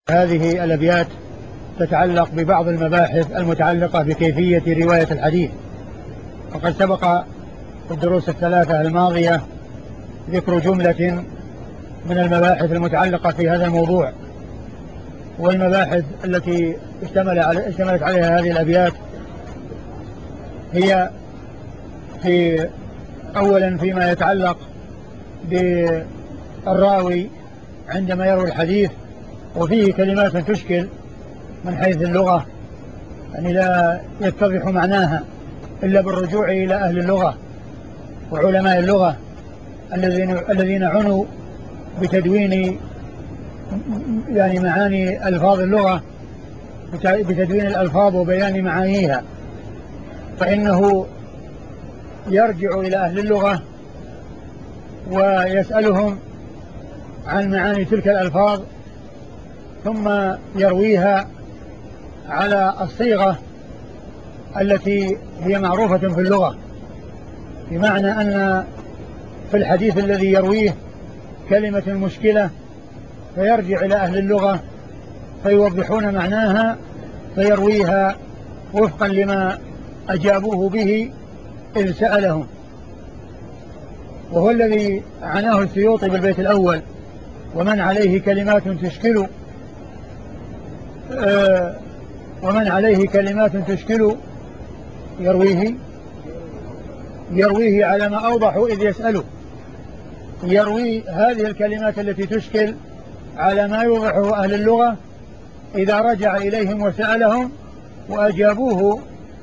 هذه الأبيات تتعلق ببعض المباحث المتعلقة بكيفية رواية الحديث. وقد سبق في الدروس الثلاثة الماضية ذكر جملة من المباحث المتعلقة في هذا الموضوع، والمباحث التي اشتملت عليها هذه الأبيات هي أولا فيما يتعلق بالراوي عندما يروي الحديث، وفيه كلمات تشكل من حيث اللغة، يعني لا يتضح معناها إلا بالرجوع إلى أهل اللغة وعلماء اللغة الذين عنوا بتدوين يعني معاني ألفاظ اللغة، بتدوين الألفاظ وبيان معانيها، فإنه يرجع إلى أهل اللغة ويسألهم عن معاني تلك الألفاظ، ثم يرويها على الصيغة التي هي معروفة في اللغة، بمعنى أن في الحديث الذي يرويه كلمة مشكلة فيرجع إلى أهل اللغة فيوضحون معناها فيرويها وفقا لما أجابوه به إذ سألهم. وهو الذي عناه السيوطي بالبيت الأول: ومن عليه كلمات تشكل ومن عليه كلمات تشكل يرويه على ما أوضح إذ يسأله. يروي هذه الكلمات التي تشكل على ما يوضحه أهل اللغة إذا رجع إليهم وسألهم وأجابوه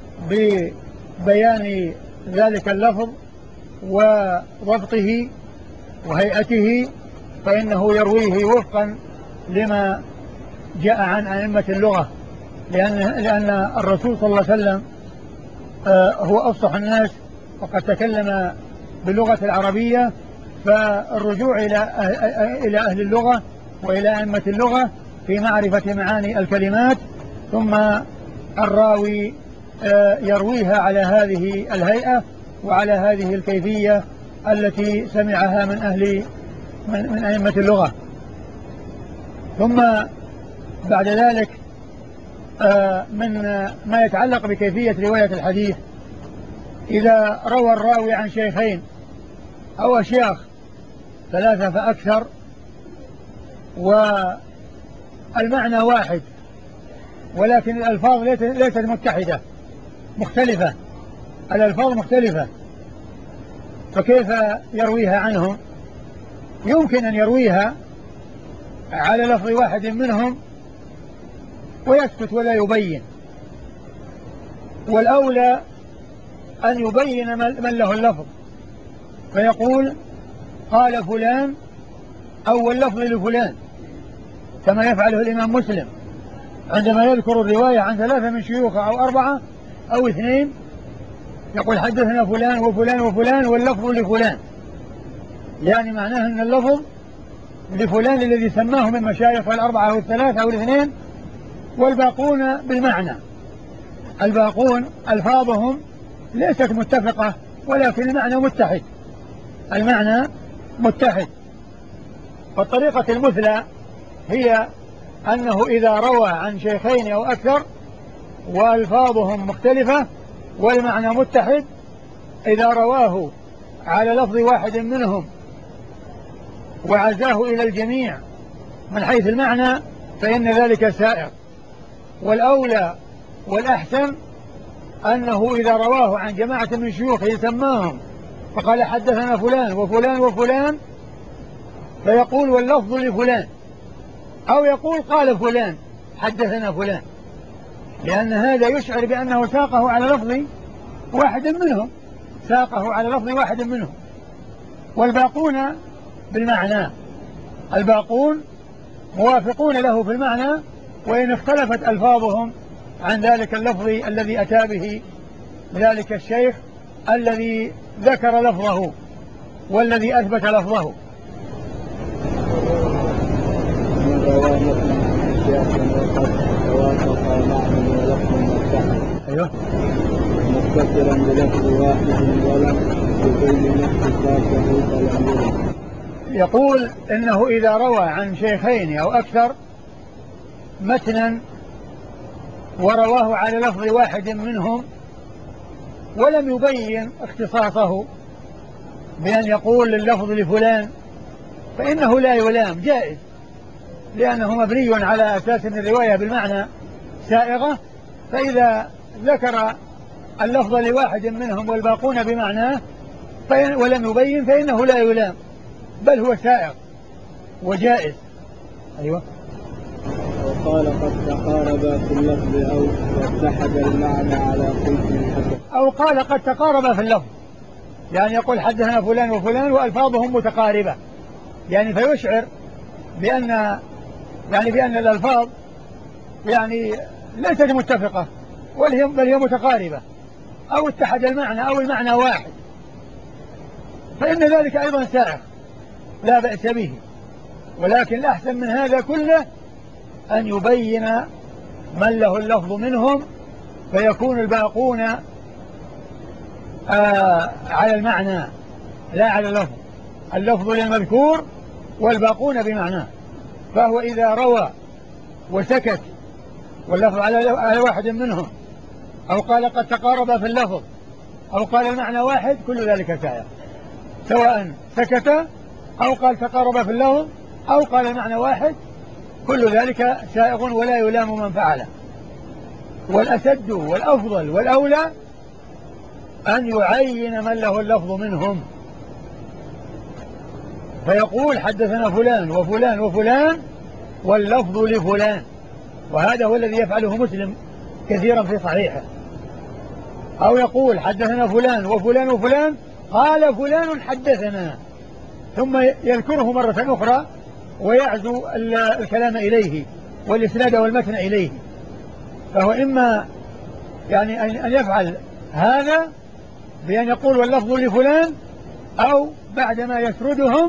ببيان ذلك اللفظ وضبطه وهيئته، فإنه يرويه وفقا لما جاء عن أئمة اللغة، لأن الرسول صلى الله عليه وسلم هو أفصح الناس وقد تكلم باللغة العربية، فالرجوع إلى أهل اللغة وإلى أئمة اللغة في معرفة معاني الكلمات، ثم الراوي يرويها على هذه الهيئة وعلى هذه الكيفية التي سمعها من أئمة اللغة. ثم بعد ذلك من ما يتعلق بكيفية رواية الحديث: إذا روى الراوي عن شيخين أو أشياخ ثلاثة فأكثر والمعنى واحد ولكن الألفاظ ليست متحدة، مختلفة، الألفاظ مختلفة، فكيف يرويها عنهم؟ يمكن أن يرويها على لفظ واحد منهم ويسكت ولا يبين، والأولى أن يبين من له اللفظ، فيقول قال فلان أو اللفظ لفلان، كما يفعله الإمام مسلم عندما يذكر الرواية عن ثلاثة من شيوخه أو أربعة أو اثنين، يقول حدثنا فلان وفلان وفلان واللفظ لفلان، يعني معناه أن اللفظ لفلان الذي سماه من مشايخه الأربعة أو الثلاثة أو الاثنين، والباقون بالمعنى، الباقون ألفاظهم ليست متفقة ولكن المعنى متحد، المعنى متحد. والطريقة المثلى هي أنه إذا روى عن شيخين أو أكثر وألفاظهم مختلفة والمعنى متحد، إذا رواه على لفظ واحد منهم وعزاه إلى الجميع من حيث المعنى فإن ذلك سائر. والأولى والأحسن أنه إذا رواه عن جماعة من شيوخه سماهم فقال حدثنا فلان وفلان وفلان، فيقول واللفظ لفلان، أو يقول قال فلان حدثنا فلان، لأن هذا يشعر بأنه ساقه على لفظ واحد منهم، ساقه على لفظ واحد منهم، والباقون بالمعنى، الباقون موافقون له في المعنى وإن اختلفت ألفاظهم عن ذلك اللفظ الذي أتى به ذلك الشيخ الذي ذكر لفظه والذي أثبت لفظه. أيوه. مستترا بلفظ واحد ولم يبين نفسه. يقول إنه إذا روى عن شيخين أو أكثر متنا ورواه على لفظ واحد منهم ولم يبين اختصاصه بأن يقول اللفظ لفلان، فإنه لا يلام، جائز، لأنه مبني على أساس أن الرواية بالمعنى سائغة، فإذا ذكر اللفظ لواحد منهم والباقون بمعناه ولم يبين فإنه لا يلام، بل هو سائغ وجائز. أيوة. وقال قد تقارب في اللفظ أو واتحد المعنى على خلف حدث، أو قال قد تقارب في اللفظ، يعني يقول حدثنا فلان وفلان وألفاظهم متقاربة، يعني فيشعر بأن الألفاظ يعني ليست متفقة بل هي متقاربة، أو اتحد المعنى أو المعنى واحد، فإن ذلك أيضا سائغ لا بأس به، ولكن الأحسن من هذا كله أن يبين من له اللفظ منهم، فيكون الباقون على المعنى لا على اللفظ، اللفظ للمذكور والباقون بمعناه. فهو إذا روى وسكت واللفظ على واحد منهم، أو قال قد تقارب في اللفظ، أو قال المعنى واحد، كل ذلك سائغ، سواء سكت أو قال تقارب في اللفظ أو قال المعنى واحد، كل ذلك سائغ ولا يلام من فعله. والأسد والأفضل والأولى أن يعين من له اللفظ منهم، فيقول حدثنا فلان وفلان وفلان واللفظ لفلان، وهذا هو الذي يفعله مسلم كثيرا في صحيحه. أو يقول حدثنا فلان وفلان وفلان قال فلان حدثنا، ثم يذكره مرة أخرى ويعزو الكلام إليه والإسناد والمتن إليه. فهو إما يعني أن يفعل هذا بأن يقول واللفظ لفلان، أو بعدما يسردهم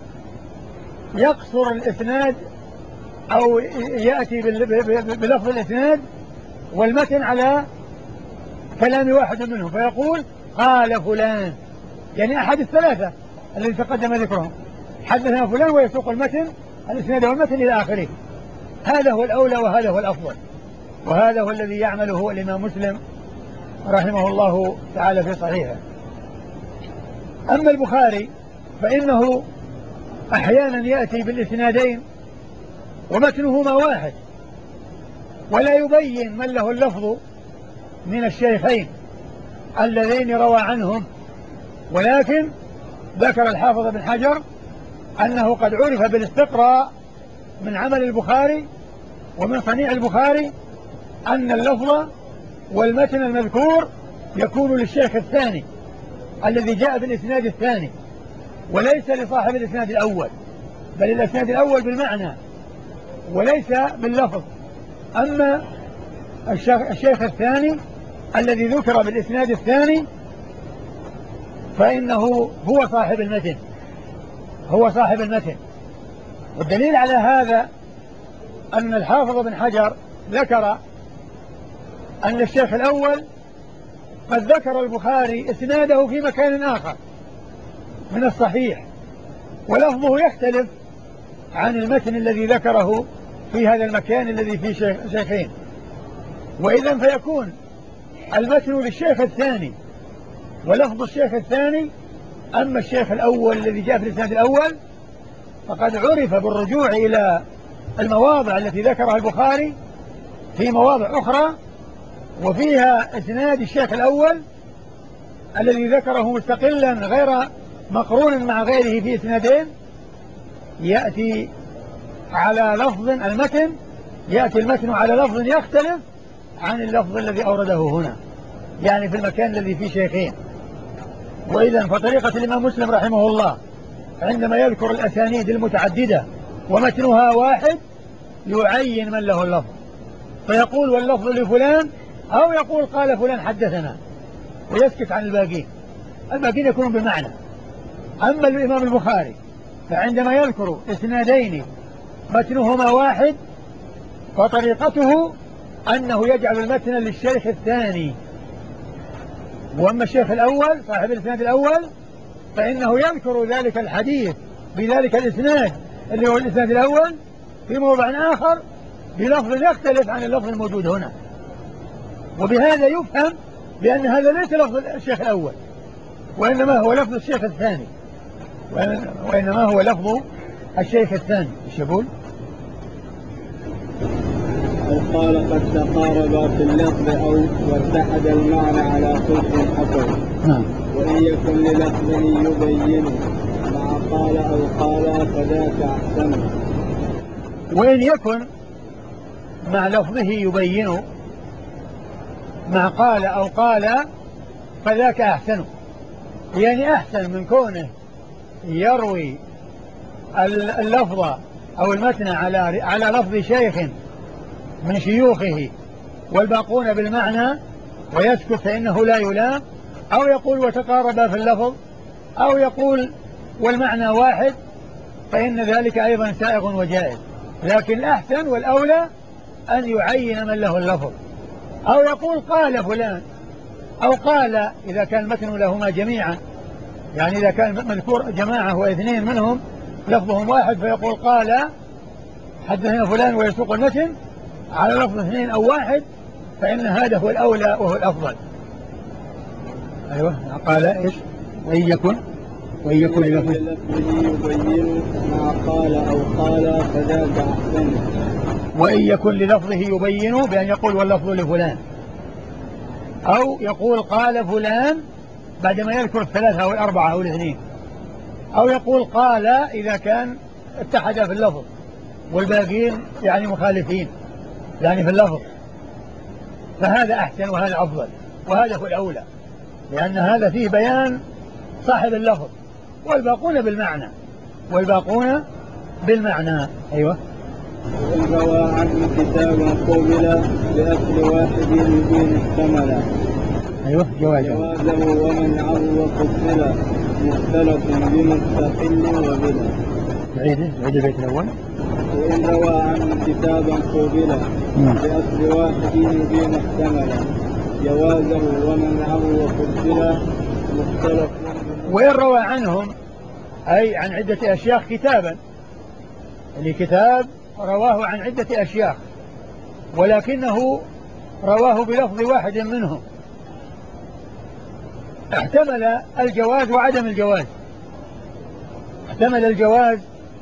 يقصر الإسناد أو يأتي بلفظ الإسناد والمتن على كلام واحد منهم، فيقول قال فلان، يعني أحد الثلاثة الذي تقدم ذكرهم، حدثنا فلان ويسوق المتن الإسناد والمتن إلى آخره. هذا هو الأولى وهذا هو الأفضل، وهذا هو الذي يعمله الإمام مسلم رحمه الله تعالى في صحيحه. أما البخاري فإنه أحيانا يأتي بالإسنادين ومتنهما واحد، ولا يبين من له اللفظ من الشيخين اللذين روى عنهم، ولكن ذكر الحافظ بن حجر أنه قد عرف بالاستقراء من عمل البخاري ومن صنيع البخاري أن اللفظ والمتن المذكور يكون للشيخ الثاني الذي جاء بالإسناد الثاني، وليس لصاحب الإسناد الأول، بل الإسناد الأول بالمعنى وليس باللفظ. أما الشيخ الثاني الذي ذكر بالإسناد الثاني فإنه هو صاحب المتن، هو صاحب المتن. والدليل على هذا أن الحافظ بن حجر ذكر أن الشيخ الأول قد ذكر البخاري إسناده في مكان آخر من الصحيح، ولفظه يختلف عن المتن الذي ذكره في هذا المكان الذي فيه شيخين، وإذا فيكون المتن للشيخ الثاني ولفظ الشيخ الثاني. أما الشيخ الأول الذي جاء في الإسناد الأول فقد عرف بالرجوع إلى المواضع التي ذكرها البخاري في مواضع أخرى وفيها إسناد الشيخ الأول الذي ذكره مستقلا غير مقرون مع غيره في إسنادين، يأتي على لفظ المتن، يأتي المتن على لفظ يختلف عن اللفظ الذي أورده هنا، يعني في المكان الذي فيه شيخين. وإذا فطريقة الإمام مسلم رحمه الله عندما يذكر الأسانيد المتعددة ومتنها واحد يعين من له اللفظ، فيقول واللفظ لفلان، أو يقول قال فلان حدثنا ويسكت عن الباقين، الباقين يكونون بمعنى. أما الإمام البخاري فعندما يذكر إسنادين متنهما واحد فطريقته أنه يجعل المتن للشيخ الثاني، وأما الشيخ الأول صاحب الإسناد الأول فإنه يذكر ذلك الحديث بذلك الإسناد اللي هو الإسناد الأول في موضع آخر بلفظ يختلف عن اللفظ الموجود هنا، وبهذا يفهم بأن هذا ليس لفظ الشيخ الأول، وإنما هو لفظ الشيخ الثاني، وإنما هو لفظ الشيخ الثاني. ايش يقول؟ أو قال قد تقاربا في اللفظ أو واتحد المعنى على خلق حصل. وإن يكن للفظه يبين مع قال أو قال فذاك أحسن. وإن يكن مع لفظه يبين مع قال أو قال فذاك أحسن، يعني أحسن من كونه يروي اللفظ أو المتن على لفظ شيخ من شيوخه والباقون بالمعنى ويسكت فإنه لا يلام، أو يقول وتقارب في اللفظ، أو يقول والمعنى واحد، فإن ذلك أيضا سائغ وجائز. لكن الأحسن والأولى أن يعين من له اللفظ، أو يقول قال فلان، أو قال إذا كان المتن لهما جميعا، يعني إذا كان مذكور جماعة واثنين منهم لفظهم واحد فيقول قال حدثنا فلان ويسوق المتن على لفظ اثنين أو واحد، فإن هذا هو الأولى وهو الأفضل. أيوة قال إيش؟ وإن يكن لفظه يبين مع قال أو قال فذاك أحسن. وإن يكن للفظه يبين بأن يقول واللفظ لفلان، أو يقول قال فلان بعدما يذكر الثلاثة أو الأربعة أو الاثنين، أو يقول قال إذا كان اتحد في اللفظ والباقين يعني مخالفين يعني في اللفظ، فهذا أحسن وهذا أفضل وهذا هو الأولى، لأن هذا فيه بيان صاحب اللفظ والباقون بالمعنى. أيوة. وإن روى عنه كتابا قبل بأصل واحد يبين احتمل. أيوة جوازه ومنعه وقتل مختلف بمستقل وبلا. عيد البيت الأول. وإن روى عنه كتابا قبل بأصل واحد يبين احتمل جوازه ومنعه وقتل مختلف. وإن روى عنهم أي عن عدة أشياخ كتابا، يعني كتاب رواه عن عدة أشياخ ولكنه رواه بلفظ واحد منهم، احتمل الجواز وعدم الجواز. احتمل الجواز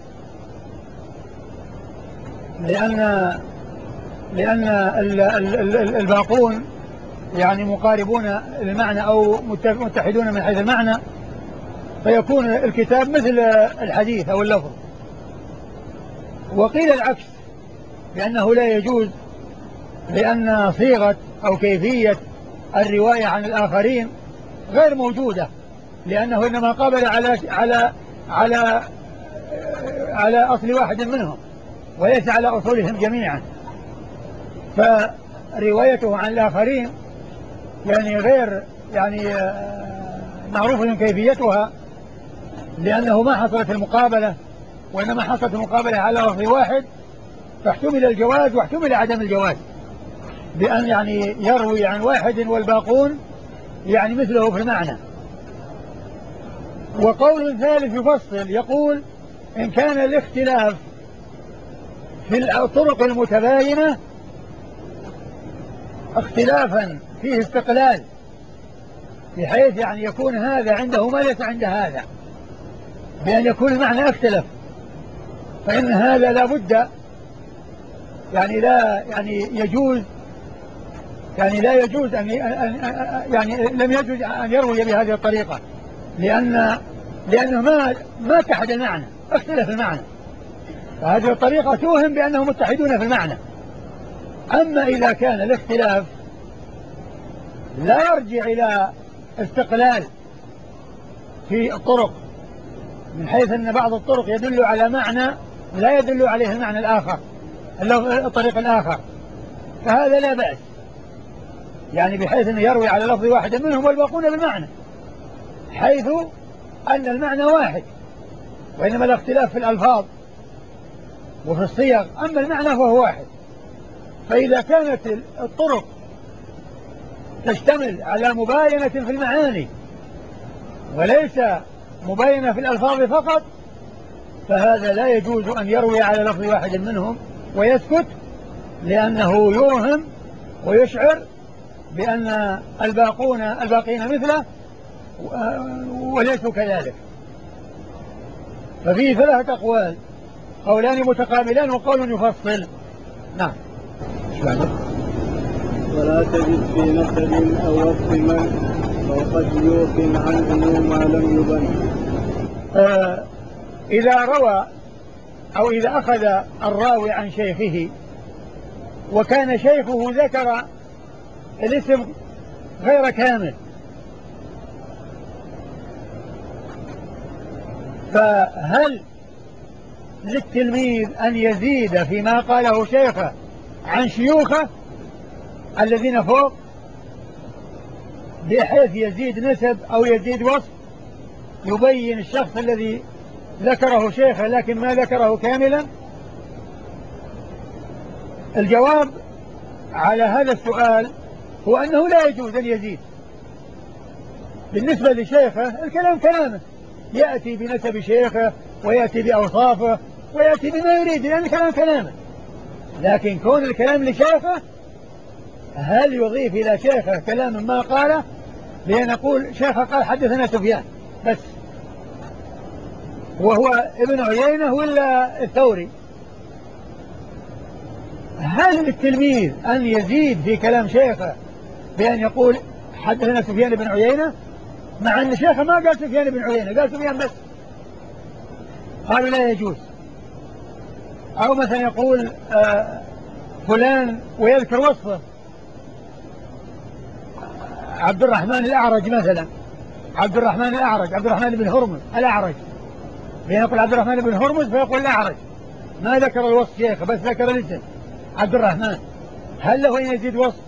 لأن الباقون يعني مقاربون المعنى أو متحدون من حيث المعنى، فيكون الكتاب مثل الحديث أو اللفظ. وقيل العكس بأنه لا يجوز، لأن صيغة أو كيفية الرواية عن الآخرين غير موجودة، لأنه إنما قابل على أصل واحد منهم وليس على أصولهم جميعا، فروايته عن الآخرين يعني غير معروفة كيفيتها، لأنه ما حصلت المقابلة، وإنما حصلت المقابلة على لفظ واحد، فاحتمل الجواز واحتمل عدم الجواز، بأن يعني يروي عن واحد والباقون يعني مثله في المعنى. وقول ثالث يفصل يقول إن كان الاختلاف في الطرق المتباينة اختلافا فيه استقلال، بحيث يعني يكون هذا عنده ما ليس عند هذا، بأن يكون المعنى اختلف، فإن هذا لا بد لا يجوز أن لم يجوز أن يروي بهذه الطريقة، لأنه ما اتحد المعنى، اختلف المعنى، فهذه الطريقة توهم بأنهم متحدون في المعنى. أما إذا كان الاختلاف لا يرجع إلى استقلال في الطرق، من حيث أن بعض الطرق يدل على معنى لا يدل عليه المعنى الآخر، الطريق الآخر، فهذا لا بأس، يعني بحيث أنه يروي على لفظ واحد منهم والباقون بالمعنى، حيث أن المعنى واحد، وإنما الاختلاف في الألفاظ وفي الصيغ، أما المعنى فهو واحد. فإذا كانت الطرق تشتمل على مباينة في المعاني وليس مباينة في الألفاظ فقط، فهذا لا يجوز أن يروي على لفظ واحد منهم ويسكت، لأنه يوهم ويشعر بأن الباقين مثله وليسوا كذلك. ففيه 3 أقوال، قولان متقابلان وقول يفصل. نعم. ولا تجد في نسب أو وصف من فوق شيوخ عنه ما لم يبن. إذا روى أو إذا أخذ الراوي عن شيخه وكان شيخه ذكر الاسم غير كامل، فهل للتلميذ أن يزيد فيما قاله شيخه عن شيوخه الذين فوق بحيث يزيد نسب أو يزيد وصف يبين الشخص الذي ذكره شيخه لكن ما ذكره كاملا؟ الجواب على هذا السؤال هو أنه لا يجوز أن يزيد. بالنسبة لشيخه الكلام كلامه، يأتي بنسب شيخه ويأتي بأوصافه ويأتي بما يريد لأن الكلام كلامه. لكن كون الكلام لشيخه، هل يضيف إلى شيخه كلام ما قاله؟ لأن نقول شيخه قال حدثنا سفيان بس، وهو ابن عيينة ولا الثوري. هل للتلميذ أن يزيد في كلام شيخه بأن يقول حدثنا سفيان بن عيينة، مع أن شيخه ما قال سفيان بن عيينة، قال سفيان بس؟ قالوا لا يجوز. أو مثلا يقول فلان ويذكر وصفه، عبد الرحمن الأعرج مثلا، عبد الرحمن الأعرج، عبد الرحمن بن هرمز الأعرج، يقول عبد الرحمن بن هرمز فيقول الأعرج، ما ذكر الوصف شيخه بس ذكر الاسم عبد الرحمن. هل له أن يزيد وصف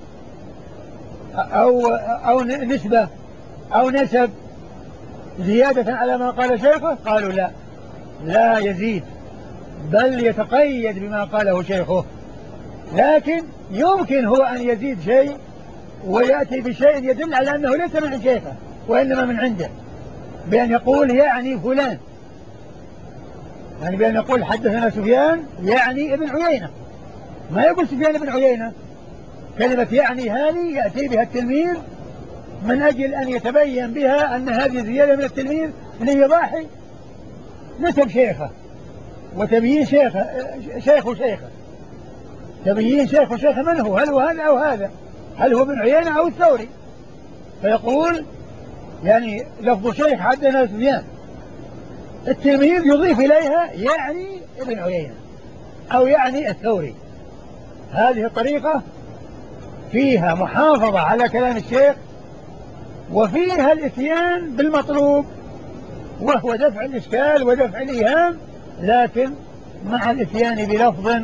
أو نسبة أو نسب زيادة على ما قال شيخه؟ قالوا لا، لا يزيد، بل يتقيد بما قاله شيخه. لكن يمكن هو أن يزيد شيء ويأتي بشيء يدل على أنه ليس من شيخه وإنما من عنده، بأن يقول يعني فلان، يعني بأن يقول حدثنا سفيان يعني ابن عيينة، ما يقول سفيان ابن عيينة. كلمة يعني هذه يأتي بها التلميذ من أجل أن يتبين بها أن هذه زيادة من التلميذ ليضاحي نسب شيخه وتبيين شيخ وشيخه، تبيين شيخ وشيخه من هو، هل هو هذا أو هذا، هل هو ابن عيينة أو الثوري. فيقول يعني لفظ شيخ حدثنا سفيان، التلميذ يضيف إليها يعني ابن عيينة أو يعني الثوري. هذه الطريقة فيها محافظة على كلام الشيخ وفيها الاتيان بالمطلوب وهو دفع الإشكال ودفع الإيهام، لكن مع الاتيان بلفظ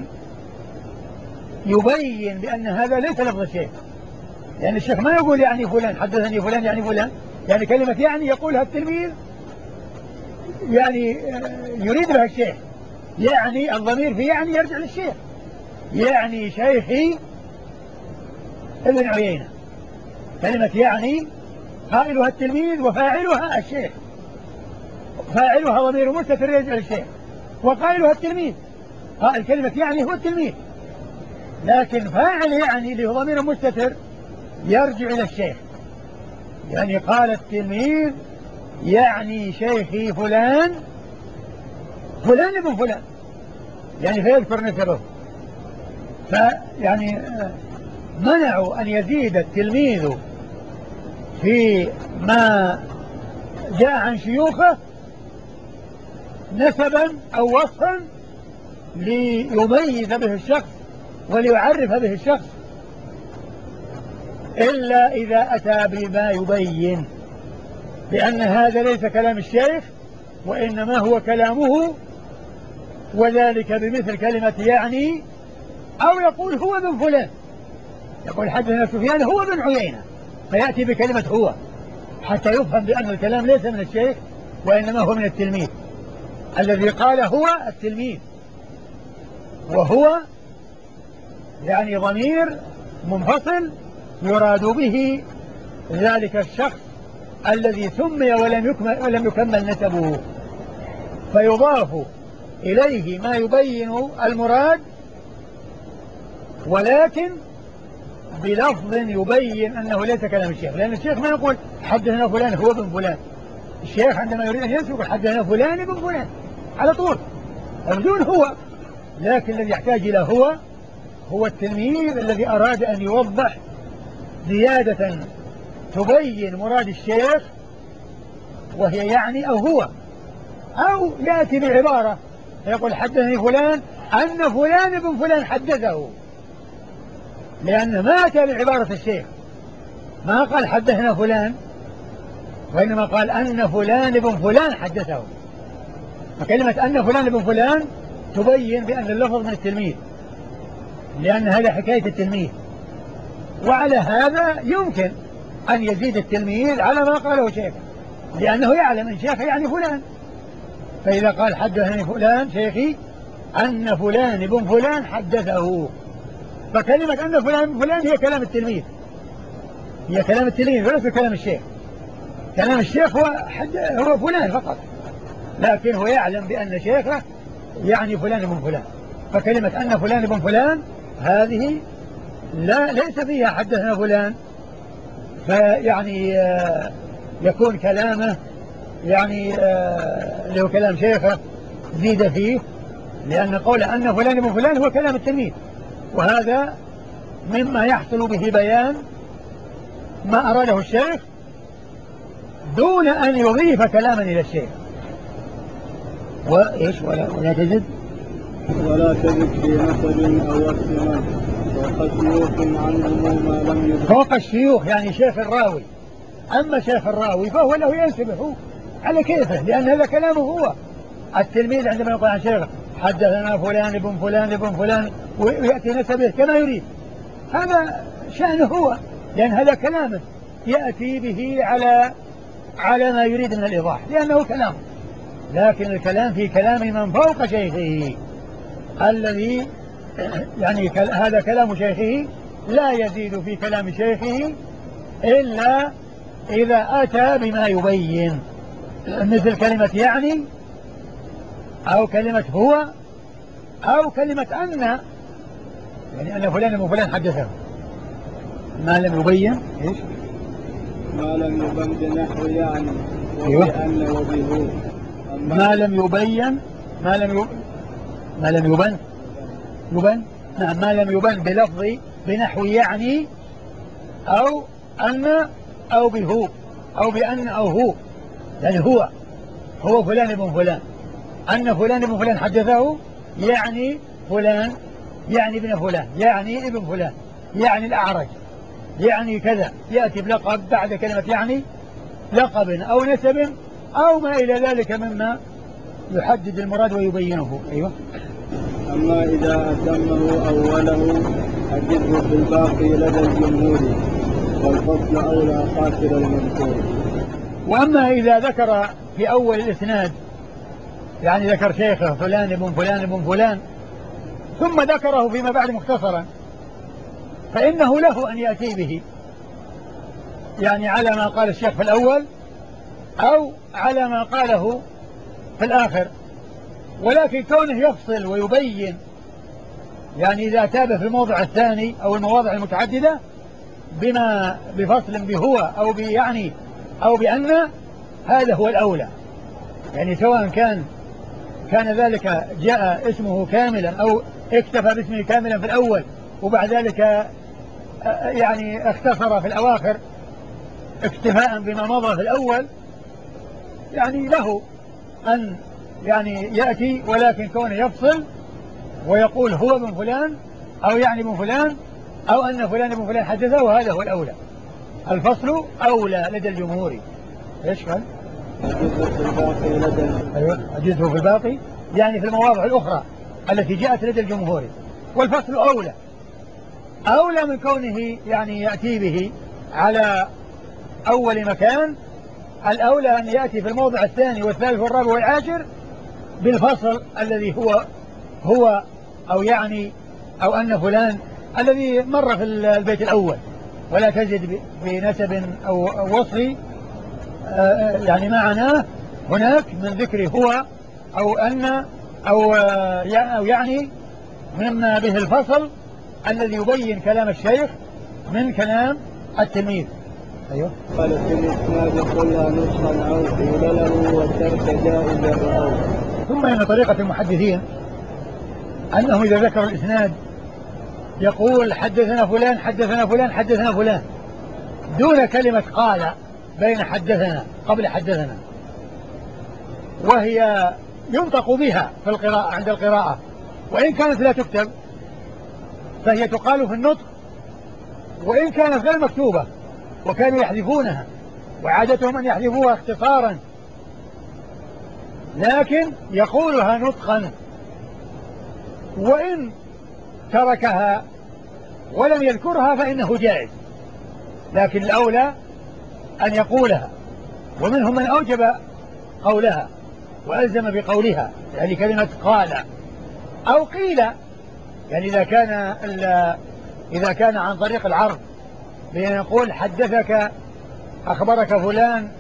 يبين بأن هذا ليس لفظ الشيخ. يعني الشيخ ما يقول يعني فلان حدثني فلان يعني فلان، يعني كلمة يعني يقولها التلميذ يعني يريد بها الشيخ، يعني الضمير في يعني يرجع للشيخ، يعني شيخي ابن عيينة. كلمة يعني قائلها التلميذ وفاعلها الشيخ، فاعلها ضمير مستتر يرجع للشيخ وقائلها التلميذ. قائل كلمة يعني هو التلميذ، لكن فاعل يعني اللي هو ضمير مستتر يرجع إلى الشيخ. يعني قال التلميذ يعني شيخي فلان فلان ابن فلان، يعني فيذكر نسبه. فيعني منعوا أن يزيد التلميذ في ما جاء عن شيوخه نسبا أو وصفا ليميز به الشخص وليعرف به الشخص، إلا إذا أتى بما يبين بأن هذا ليس كلام الشيخ وإنما هو كلامه، وذلك بمثل كلمة يعني، أو يقول هو ابن فلان، يقول حدثنا سفيان هو ابن عيينة، فيأتي بكلمة هو حتى يفهم بأن الكلام ليس من الشيخ وإنما هو من التلميذ الذي قال هو التلميذ. وهو يعني ضمير منفصل يراد به ذلك الشخص الذي سمي ولم يكمل نسبه، فيضاف إليه ما يبين المراد ولكن بلفظ يبين أنه ليس كلام الشيخ، لأن الشيخ ما يقول حدثنا فلان هو ابن فلان. الشيخ عندما يريد أن ينسب حدثنا فلان ابن فلان على طول بدون هو، لكن الذي يحتاج إلى هو التلميذ الذي أراد أن يوضح زيادة تبين مراد الشيخ، وهي يعني أو هو، أو يأتي بعبارة يقول حدثني فلان أن فلان ابن فلان حدثه، لأن ما أتى بعبارة الشيخ، ما قال حدثنا فلان، وإنما قال أن فلان ابن فلان حدثه. فكلمة أن فلان ابن فلان تبين بأن اللفظ من التلميذ، لأن هذا حكاية التلميذ، وعلى هذا يمكن أن يزيد التلميذ على ما قاله شيخه، لأنه يعلم أن شيخه يعني فلان، فإذا قال حدثني فلان شيخي أن فلان ابن فلان حدثه، فكلمة أن فلان ابن فلان هي كلام التلميذ، هي كلام التلميذ وليس كلام الشيخ. كلام الشيخ هو فلان فقط، لكن هو يعلم بأن شيخه يعني فلان ابن فلان، فكلمة أن فلان ابن فلان هذه ليس فيها حدثنا فلان، فيعني يكون كلامه يعني اللي هو كلام شيخه زيد فيه، لأن قول أن فلان ابن فلان هو كلام التلميذ، وهذا مما يحصل به بيان ما أراده الشيخ دون أن يضيف كلاما إلى الشيخ. وإيش ولا تجد في نسب أو اسم فوق شيوخ عنهم ما لم يبن. فوق الشيوخ يعني شيخ الراوي، أما شيخ الراوي فهو له ينسبه على كيفه، لأن هذا كلامه هو. التلميذ عندما يقول عن شيخه حدثنا فلان ابن فلان ابن فلان ويأتي نسبه كما يريد، هذا شأنه هو، لأن هذا كلامه يأتي به على ما يريد من الإيضاح، لأنه كلامه. لكن الكلام في كلام من فوق شيخه الذي يعني هذا كلام شيخه لا يزيد في كلام شيخه إلا إذا أتى بما يبين، مثل كلمة يعني أو كلمة هو أو كلمة أن، يعني أن فلان ابن فلان حدثه. ما لم يبين إيش؟ ما لم يبن بنحو يعني وبأن وبه. ما لم يبين ما لم يبن نعم، ما لم يبن بلفظ بنحو يعني أو أن أو به أو بأن أو هو، يعني هو فلان ابن فلان، أن فلان ابن فلان حدثه يعني فلان، يعني ابن فلان، يعني ابن فلان، يعني الأعرج، يعني كذا، يأتي بلقب بعد كلمة يعني لقب أو نسب أو ما إلى ذلك مما يحدد المراد ويبينه. أيوة. أما إذا أتمه أوله أجده في الباقي لدى الجمهور، والفصل أولى خاسر المذكور. وأما إذا ذكر في أول الإسناد، يعني ذكر شيخه فلان ابن فلان ابن فلان ثم ذكره فيما بعد مختصرا، فإنه له أن يأتي به يعني على ما قال الشيخ في الأول أو على ما قاله في الآخر، ولكن كونه يفصل ويبين، يعني إذا تاب في الموضع الثاني أو المواضع المتعددة بفصل بهو أو بيعني أو بأن، هذا هو الأولى، يعني سواء كان ذلك جاء اسمه كاملا أو اكتفى باسمه كاملا في الأول وبعد ذلك يعني اختصر في الأواخر اكتفاء بما مضى في الأول، يعني له أن يعني يأتي، ولكن كونه يفصل ويقول هو ابن فلان أو يعني ابن فلان أو أن فلان ابن فلان حدثه، وهذا هو الأولى. الفصل أولى لدى الجمهور. إيش قال؟ أيوة، أجزه في الباقي يعني في المواضع الأخرى التي جاءت لدى الجمهور، والفصل أولى من كونه يعني يأتي به على أول مكان. الأولى أن يأتي في الموضع الثاني والثالث والرابع والعاشر بالفصل الذي هو أو يعني أو أن فلان الذي مر في البيت الأول، ولا تجد بنسب أو وصف يعني معناه هناك من ذكر هو أو أن أو يعني مما به الفصل الذي يبين كلام الشيخ من كلام التلميذ. أيوه. قال في الإسناد كلها نسخا أو قيل له والترك جائز رأوا. ثم إن طريقة المحدثين أنهم إذا ذكروا الإسناد يقول حدثنا فلان حدثنا فلان حدثنا فلان دون كلمة قال بين حدثنا قبل حدثنا، وهي ينطق بها في القراءة عند القراءة، وإن كانت لا تكتب فهي تقال في النطق وإن كانت غير مكتوبة، وكانوا يحذفونها وعادتهم أن يحذفوها اختصارا، لكن يقولها نطقا، وإن تركها ولم يذكرها فإنه جائز، لكن الأولى أن يقولها. ومنهم من أوجب قولها وألزم بقولها، يعني كلمة قال أو قيل، يعني إذا كان عن طريق العرض بأن يقول حدثك أخبرك فلان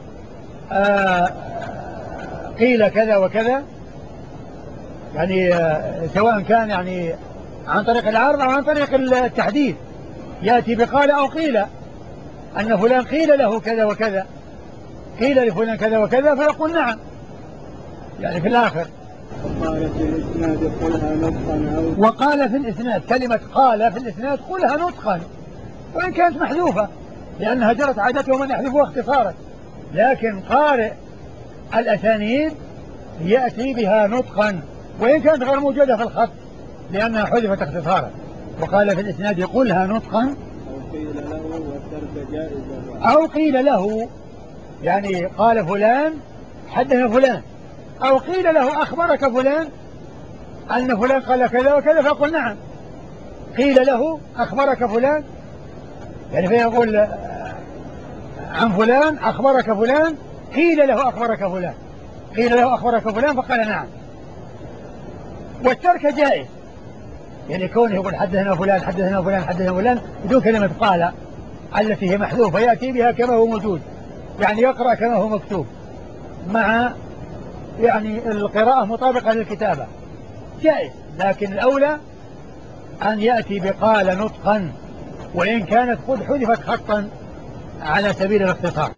قيل كذا وكذا، يعني سواء كان يعني عن طريق العرض أو عن طريق التحديث، يأتي بقال أو قيل أن فلان قيل له كذا وكذا، قيل لفلان كذا وكذا، فيقول نعم يعني في الآخر. وقال في الإسناد قلها نطقا أو وقال في الإسناد كلمة قال في الإسناد قلها نطقا وإن كانت محذوفة، لأنها جرت عادتهم أن يحذفوها اختصارا، لكن قارئ الأسانيد يأتي بها نطقا وإن كانت غير موجودة في الخط لأنها حذفت اختصارا. وقال في الإسناد قلها نطقا أو قيل له والترك جائز أو قيل له، يعني قال فلان حدث فلان، أو قيل له أخبرك فلان أن فلان قال كذا وكذا، فيقول نعم. قيل له أخبرك فلان، يعني فيقول عن فلان أخبرك فلان، قيل له أخبرك فلان، قيل له أخبرك فلان فقال نعم. والترك جائز، يعني كونه يقول حدثنا فلان حدثنا فلان حدثنا فلان بدون كلمة قال التي هي محذوفة، يأتي بها كما هو موجود، يعني يقرأ كما هو مكتوب مع يعني القراءة مطابقة للكتابة، جائز. لكن الأولى أن يأتي بقال نطقا وإن كانت قد حذفت خطا على سبيل الاختصار.